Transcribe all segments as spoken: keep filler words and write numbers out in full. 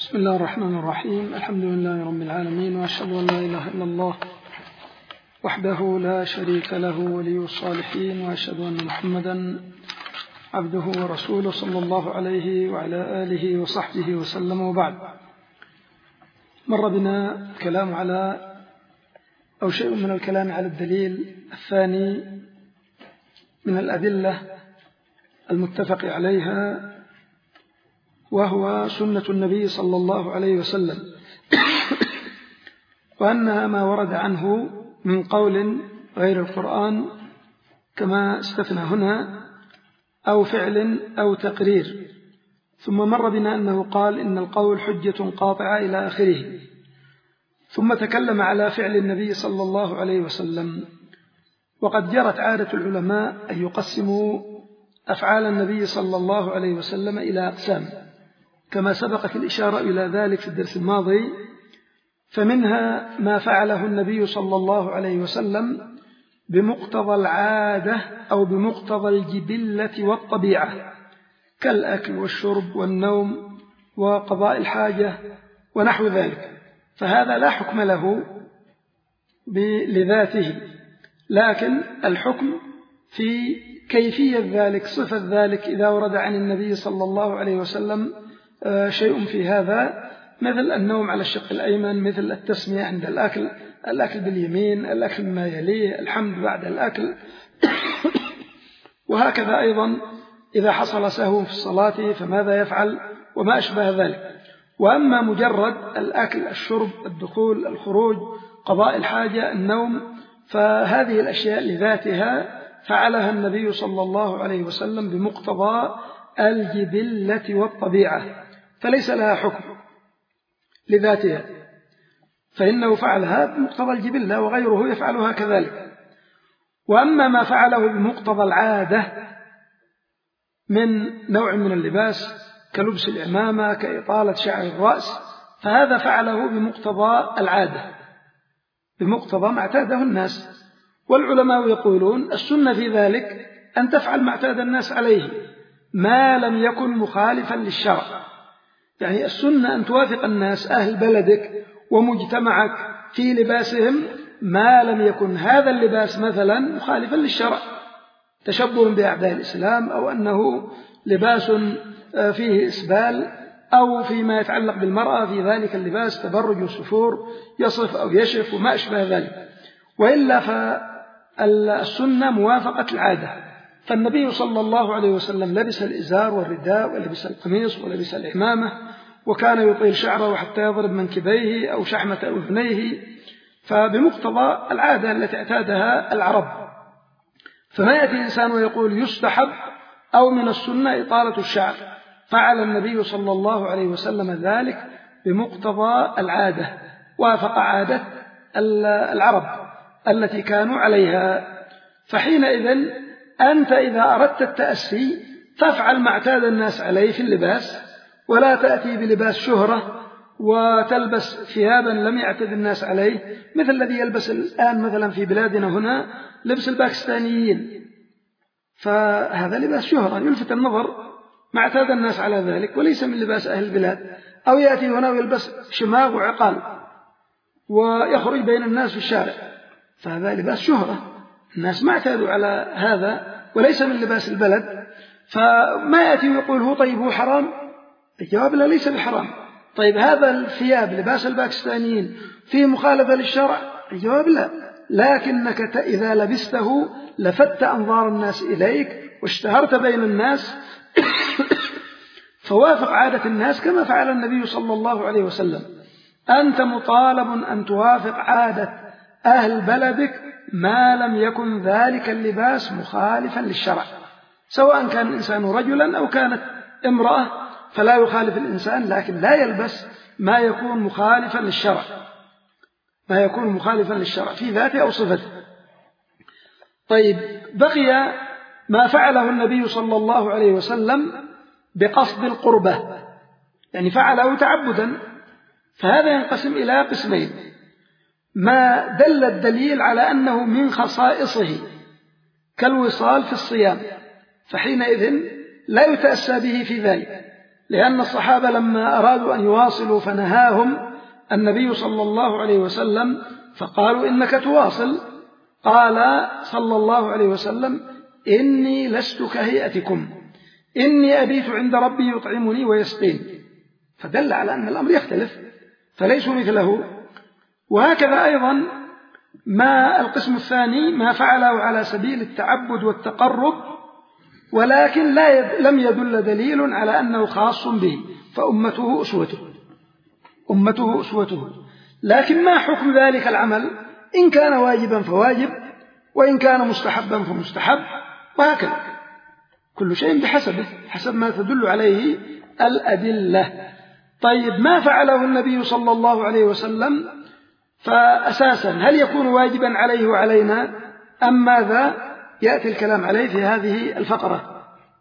بسم الله الرحمن الرحيم. الحمد لله رب العالمين، وأشهد أن لا إله إلا الله وحده لا شريك له ولي الصالحين، وأشهد أن محمدا عبده ورسوله صلى الله عليه وعلى آله وصحبه وسلم. وبعد، مر بنا الكلام على أو شيء من الكلام على الدليل الثاني من الأدلة المتفق عليها، وهو سنة النبي صلى الله عليه وسلم، وأنها ما ورد عنه من قول غير القرآن كما استثنى هنا، أو فعل أو تقرير. ثم مر بنا أنه قال إن القول حجة قاطعة إلى آخره، ثم تكلم على فعل النبي صلى الله عليه وسلم. وقد جرت عادة العلماء أن يقسموا أفعال النبي صلى الله عليه وسلم إلى أقسام، كما سبقت الإشارة إلى ذلك في الدرس الماضي. فمنها ما فعله النبي صلى الله عليه وسلم بمقتضى العادة أو بمقتضى الجبلة والطبيعة، كالأكل والشرب والنوم وقضاء الحاجة ونحو ذلك، فهذا لا حكم له لذاته، لكن الحكم في كيفية ذلك، صفة ذلك، إذا ورد عن النبي صلى الله عليه وسلم شيء في هذا، مثل النوم على الشق الأيمن، مثل التسمية عند الأكل، الأكل باليمين، الأكل ما يليه، الحمد بعد الأكل وهكذا أيضا إذا حصل سهو في الصلاة فماذا يفعل وما أشبه ذلك. وأما مجرد الأكل، الشرب، الدخول، الخروج، قضاء الحاجة، النوم، فهذه الأشياء لذاتها فعلها النبي صلى الله عليه وسلم بمقتضى الجبلة والطبيعة، فليس لها حكم لذاتها، فإنه فعلها بمقتضى الجبلة وغيره يفعلها كذلك. وأما ما فعله بمقتضى العادة من نوع من اللباس كلبس العمامة، كإطالة شعر الرأس، فهذا فعله بمقتضى العادة، بمقتضى ما اعتاده الناس. والعلماء يقولون السنة في ذلك أن تفعل ما اعتاد الناس عليه ما لم يكن مخالفا للشرع، يعني السنة أن توافق الناس أهل بلدك ومجتمعك في لباسهم ما لم يكن هذا اللباس مثلا مخالفا للشرع، تشبه بأعداء الإسلام، أو أنه لباس فيه إسبال، أو فيما يتعلق بالمرأة في ذلك اللباس تبرج وسفور يصف أو يشف وما أشبه ذلك. وإلا فالسنة موافقة العادة. فالنبي صلى الله عليه وسلم لبس الإزار والرداء، ولبس القميص، ولبس العمامة، وكان يطيل شعره حتى يضرب منكبيه أو شحمة أذنيه، فبمقتضى العادة التي اعتادها العرب. فما يأتي إنسان ويقول يستحب أو من السنة إطالة الشعر، فعل النبي صلى الله عليه وسلم ذلك بمقتضى العادة، وافق عادة العرب التي كانوا عليها. فحينئذ أنت إذا أردت التأسي فافعل ما اعتاد الناس عليه في اللباس، ولا تأتي بلباس شهرة وتلبس ثيابا لم يعتد الناس عليه، مثل الذي يلبس الآن مثلا في بلادنا هنا لبس الباكستانيين، فهذا لباس شهرة يلفت النظر، ما اعتاد الناس على ذلك وليس من لباس أهل البلاد. أو يأتي هنا ويلبس شماغ وعقال ويخرج بين الناس في الشارع، فهذا لباس شهرة، الناس ما اعتادوا على هذا وليس من لباس البلد. فما يأتي ويقول هو طيب هو حرام، الجواب لا، ليس بحرام. طيب هذا الثياب لباس الباكستانيين فيه مخالفة للشرع، الجواب لا، لكنك إذا لبسته لفت أنظار الناس إليك واشتهرت بين الناس فوافق عادة الناس كما فعل النبي صلى الله عليه وسلم. أنت مطالب أن توافق عادة أهل بلدك ما لم يكن ذلك اللباس مخالفا للشرع، سواء كان الإنسان رجلا أو كانت امرأة، فلا يخالف الإنسان، لكن لا يلبس ما يكون مخالفا للشرع، ما يكون مخالفا للشرع في ذاته أو صفته. طيب، بقي ما فعله النبي صلى الله عليه وسلم بقصد القربة، يعني فعله تعبدا، فهذا ينقسم إلى قسمين: ما دل الدليل على أنه من خصائصه كالوصال في الصيام، فحينئذ لا يتأسى به في ذلك، لأن الصحابة لما أرادوا أن يواصلوا فنهاهم النبي صلى الله عليه وسلم فقالوا إنك تواصل. قال صلى الله عليه وسلم إني لست كهيئتكم، إني أبيت عند ربي يطعمني ويسقين، فدل على أن الأمر يختلف فليسوا مثله. وهكذا أيضا ما القسم الثاني ما فعله على سبيل التعبد والتقرب ولكن لا يد لم يدل دليل على أنه خاص به، فأمته أسوته أمته أسوته لكن ما حكم ذلك العمل؟ إن كان واجبا فواجب، وإن كان مستحبا فمستحب، وهكذا كل شيء بحسبه حسب ما تدل عليه الأدلة. طيب ما فعله النبي صلى الله عليه وسلم فأساسا هل يكون واجبا عليه وعلينا أم ماذا؟ يأتي الكلام عليه في هذه الفقرة.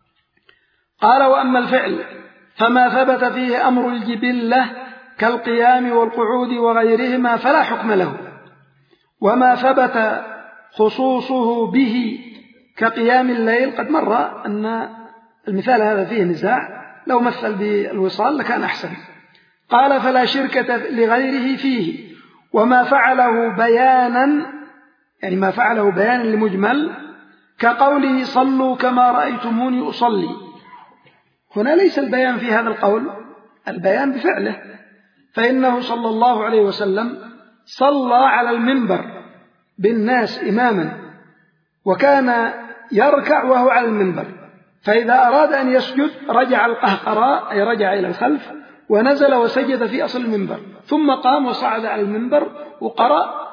قال وأما الفعل فما ثبت فيه أمر الجبلة كالقيام والقعود وغيرهما فلا حكم له، وما ثبت خصوصه به كقيام الليل قد مر أن المثال هذا فيه نزاع، لو مثل بالوصال لكان أحسن. قال فلا شركة لغيره فيه، وما فعله بيانا يعني ما فعله بيانا لمجمل كقوله صلوا كما رأيتموني أصلي، هنا ليس البيان في هذا القول، البيان بفعله، فإنه صلى الله عليه وسلم صلى على المنبر بالناس إماما وكان يركع وهو على المنبر، فإذا أراد أن يسجد رجع القهقراء أي رجع إلى الخلف ونزل وسجد في أصل المنبر، ثم قام وصعد على المنبر وقرأ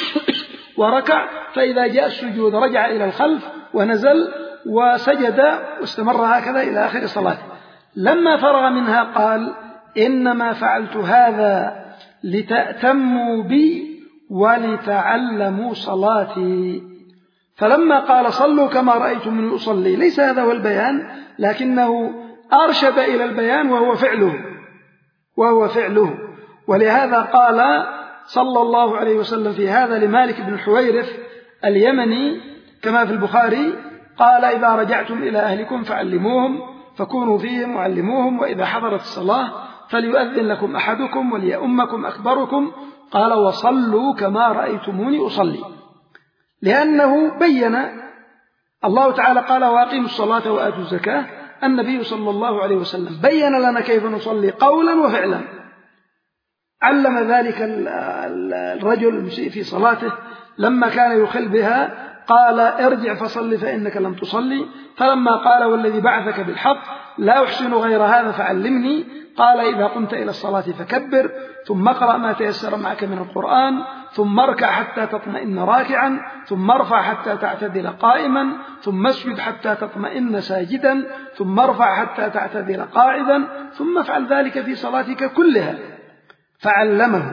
وركع، فإذا جاء السجود رجع إلى الخلف ونزل وسجد واستمر هكذا إلى آخر صلاته. لما فرغ منها قال إنما فعلت هذا لتأتموا بي ولتعلموا صلاتي. فلما قال صلوا كما رأيتموني أصلي ليس هذا هو البيان، لكنه أرشد إلى البيان وهو فعله وهو فعله ولهذا قال صلى الله عليه وسلم في هذا لمالك بن الحويرث اليمني كما في البخاري قال إذا رجعتم إلى أهلكم فعلموهم فكونوا فيهم وعلموهم، وإذا حضرت الصلاة فليؤذن لكم أحدكم وليؤمكم أكبركم، قال وصلوا كما رأيتموني أصلي، لأنه بين الله تعالى قال وأقيموا الصلاة وآتوا الزكاة، النبي صلى الله عليه وسلم بين لنا كيف نصلي قولا وفعلا، علم ذلك الرجل المسيء في صلاته لما كان يخل بها قال ارجع فصل فإنك لم تصلي، فلما قال والذي بعثك بالحق لا أحسن غير هذا فعلمني، قال إذا قمت إلى الصلاة فكبر ثم اقرأ ما تيسر معك من القرآن ثم اركع حتى تطمئن راكعا ثم ارفع حتى تعتدل قائما ثم اسجد حتى تطمئن ساجدا ثم ارفع حتى تعتدل قاعدا ثم افعل ذلك في صلاتك كلها. فعلمه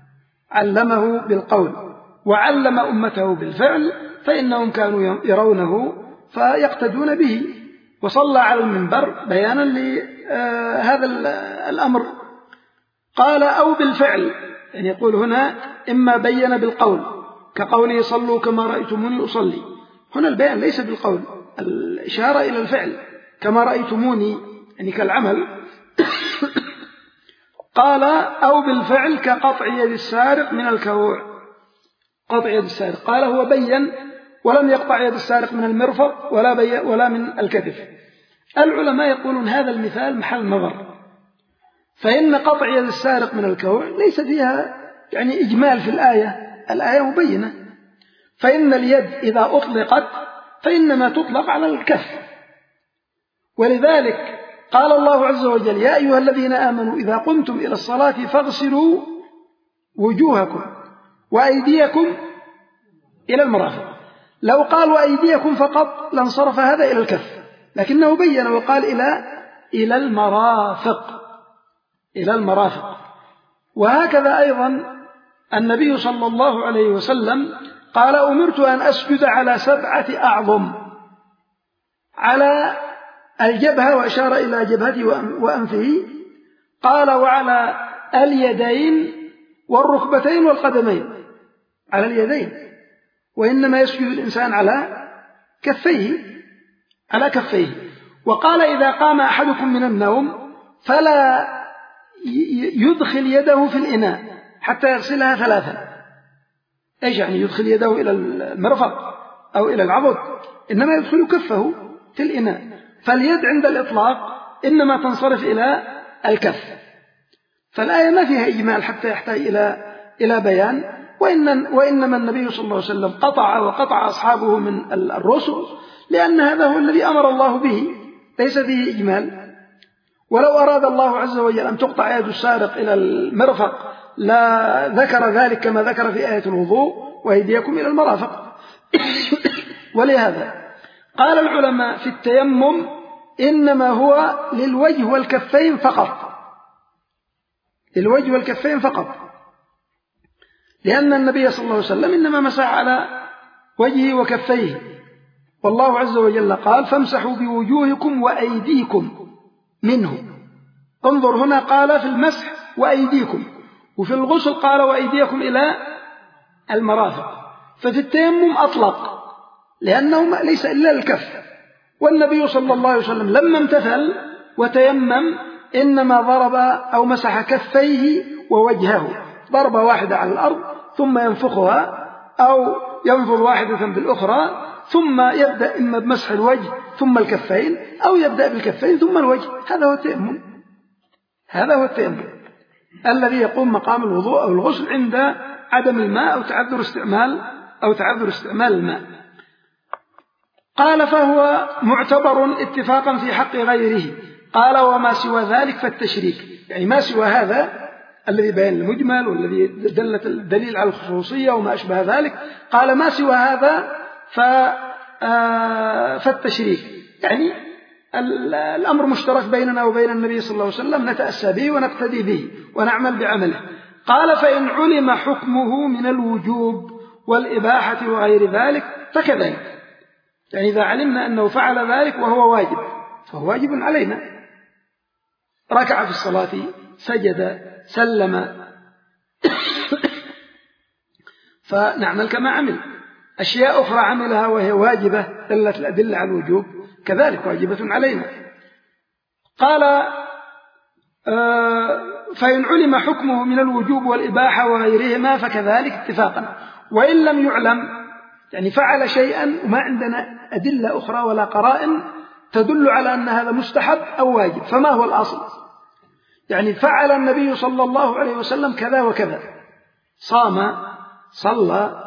علمه بالقول وعلم أمته بالفعل، فإنهم كانوا يرونه فيقتدون به، وصلى على المنبر بيانا لهذا الأمر. قال أو بالفعل، يعني يقول هنا إما بين بالقول كقوله صلوا كما رأيتموني أصلي، هنا البيان ليس بالقول، الإشارة إلى الفعل كما رأيتموني يعني كالعمل. قال أو بالفعل كقطع يد السارق من الكوع، قطع يد السارق قال هو بين ولم يقطع يد السارق من المرفق ولا, بي ولا من الكتف. العلماء يقولون هذا المثال محل نظر، فإن قطع يد السارق من الكوع ليس فيها يعني إجمال في الآية، الآية مبينة، فإن اليد إذا أطلقت فإنما تطلق على الكف، ولذلك قال الله عز وجل يا أيها الذين آمنوا إذا قمتم إلى الصلاة فاغسلوا وجوهكم وأيديكم إلى المرافق. لو قال وأيديكم فقط لانصرف هذا إلى الكف، لكنه بين وقال إلى إلى المرافق إلى المرافق. وهكذا أيضا النبي صلى الله عليه وسلم قال أمرت أن أسجد على سبعة أعظم، على الجبهة وأشار إلى جبهته وأنفه، قال وعلى اليدين والركبتين والقدمين، على اليدين، وإنما يسجد الإنسان على كفيه على كفيه. وقال إذا قام أحدكم من النوم فلا يدخل يده في الإناء حتى يغسلها ثلاثا. إيش يعني يدخل يده إلى المرفق أو إلى العضد؟ إنما يدخل كفه في الإناء. فاليد عند الإطلاق إنما تنصرف إلى الكف. فالآية ما فيها إجمال حتى يحتاج إلى إلى بيان، وإن وإنما النبي صلى الله عليه وسلم قطع وقطع أصحابه من الرسل لأن هذا هو الذي أمر الله به، ليس فيه إجمال. ولو أراد الله عز وجل أن تقطع يد السارق إلى المرفق لا ذكر ذلك كما ذكر في آية الوضوء وأيديكم إلى المرافق. ولهذا قال العلماء في التيمم إنما هو للوجه والكفين فقط، للوجه والكفين فقط، لأن النبي صلى الله عليه وسلم إنما مسح على وجهه وكفيه، والله عز وجل قال فامسحوا بوجوهكم وأيديكم منه. انظر هنا قال في المسح وأيديكم، وفي الغسل قال وأيديكم إلى المرافق. ففي التيمم أطلق لأنه ليس إلا الكف، والنبي صلى الله عليه وسلم لما امتثل وتيمم إنما ضرب أو مسح كفيه ووجهه ضربة واحدة على الأرض ثم ينفخها أو ينفض واحدة بالأخرى، ثم يبدأ إما بمسح الوجه ثم الكفين أو يبدأ بالكفين ثم الوجه. هذا هو التيمم، هذا هو التيمم الذي يقوم مقام الوضوء أو الغسل عند عدم الماء أو تعذر استعمال أو تعذر استعمال الماء. قال فهو معتبر اتفاقا في حق غيره. قال وما سوى ذلك فالتشريك، يعني ما سوى هذا الذي بين المجمل والذي دلت الدليل على الخصوصية وما أشبه ذلك، قال ما سوى هذا فالتشريك، يعني الأمر مشترك بيننا وبين النبي صلى الله عليه وسلم نتأسى به ونقتدي به ونعمل بعمله. قال فإن علم حكمه من الوجوب والإباحة وغير ذلك فكذلك، يعني إذا علمنا أنه فعل ذلك وهو واجب فهو واجب علينا. ركع في الصلاة، سجد، سلم، فنعمل كما عمل. أشياء أخرى عملها وهي واجبة دلت الأدلة على الوجوب كذلك واجبة علينا. قال فإن علم حكمه من الوجوب والإباحة وغيرهما فكذلك اتفاقا. وإن لم يعلم، يعني فعل شيئا وما عندنا أدلة أخرى ولا قرائن تدل على أن هذا مستحب أو واجب، فما هو الأصل؟ يعني فعل النبي صلى الله عليه وسلم كذا وكذا، صام، صلى،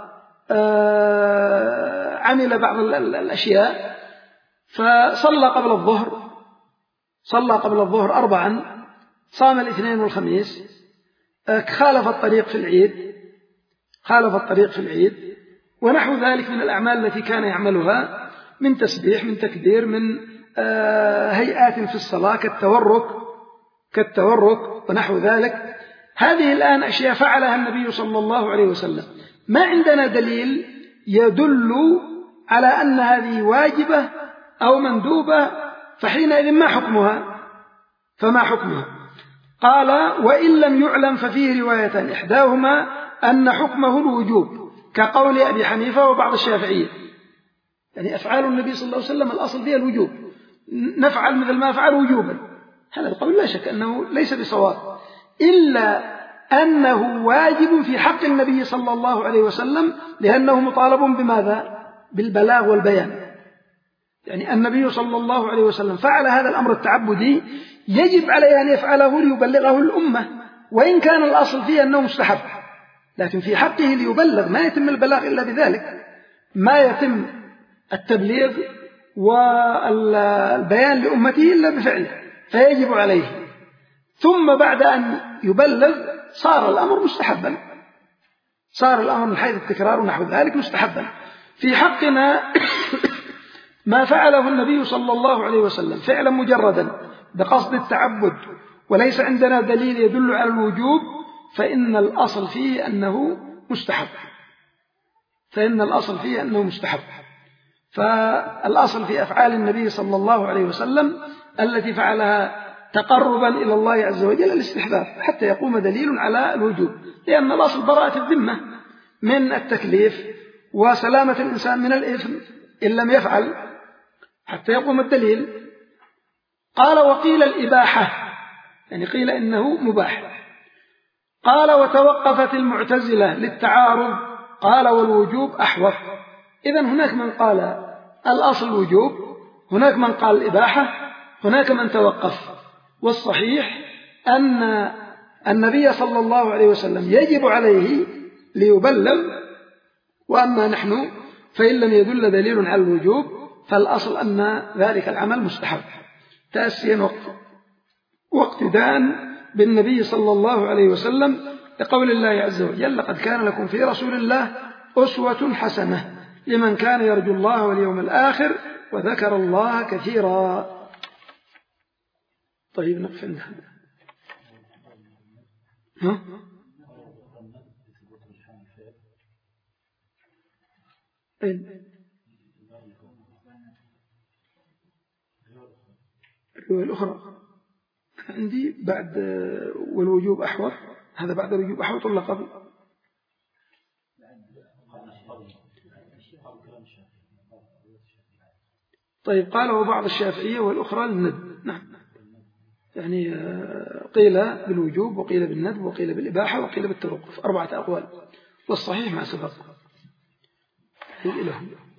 آه، عمل بعض الأشياء، فصلى قبل الظهر، صلى قبل الظهر أربعا، صام الاثنين والخميس، آه، خالف الطريق في العيد، خالف الطريق في العيد ونحو ذلك من الأعمال التي كان يعملها من تسبيح، من تكبير، من آه، هيئات في الصلاة كالتورك كالتورك ونحو ذلك. هذه الآن أشياء فعلها النبي صلى الله عليه وسلم، ما عندنا دليل يدل على أن هذه واجبة أو مندوبة، فحينئذ ما حكمها؟ فما حكمها؟ قال وإن لم يعلم ففيه روايتان، إحداهما أن حكمه الوجوب كقول أبي حنيفة وبعض الشافعية، يعني أفعال النبي صلى الله عليه وسلم الأصل فيها الوجوب، نفعل مثل ما فعل وجوبا. هذا القول لا شك أنه ليس بصواب، إلا أنه واجب في حق النبي صلى الله عليه وسلم لأنه مطالب بماذا؟ بالبلاغ والبيان. يعني النبي صلى الله عليه وسلم فعل هذا الأمر التعبدي، يجب عليه أن يفعله ليبلغه الأمة، وإن كان الأصل فيه أنه مستحب، لكن في حقه ليبلغ، ما يتم البلاغ إلا بذلك، ما يتم التبليغ والبيان لأمته إلا بفعله، فيجب عليه. ثم بعد أن يبلغ صار الأمر مستحبا، صار الأمر من حيث التكرار ونحو ذلك مستحبا. في حقنا ما فعله النبي صلى الله عليه وسلم فعلا مجردا بقصد التعبد وليس عندنا دليل يدل على الوجوب، فإن الأصل فيه أنه مستحب، فإن الأصل فيه أنه مستحب. فالأصل في أفعال النبي صلى الله عليه وسلم التي فعلها تقربا إلى الله عز وجل الاستحباب حتى يقوم دليل على الوجوب، لأن الأصل براءة الذمة من التكليف وسلامة الإنسان من الإثم إن لم يفعل حتى يقوم الدليل. قال وقيل الإباحة، يعني قيل إنه مباح. قال وتوقفت المعتزلة للتعارض، قال والوجوب أحوط. إذن هناك من قال الأصل وجوب، هناك من قال الإباحة، هناك من توقف. والصحيح أن النبي صلى الله عليه وسلم يجب عليه ليبلغ، وأما نحن فإن لم يدل دليل على الوجوب فالأصل أن ذلك العمل مستحب تأسيا واقتداء بالنبي صلى الله عليه وسلم، لقول الله عز وجل لقد كان لكم في رسول الله أسوة حسنة لمن كان يرجو الله واليوم الآخر وذكر الله كثيرا. طيب نقف عند هذا. ها؟ أين؟ الرواية الأخرى عندي بعد والوجوب أحوط، هذا بعد الوجوب أحوط ولا قبل؟ طيب قال وبعض الشافعية والأخرى للندب. نعم، يعني قيل بالوجوب وقيل بالندب وقيل بالإباحة وقيل بالتوقف، أربعة أقوال، والصحيح ما سبق. إلهي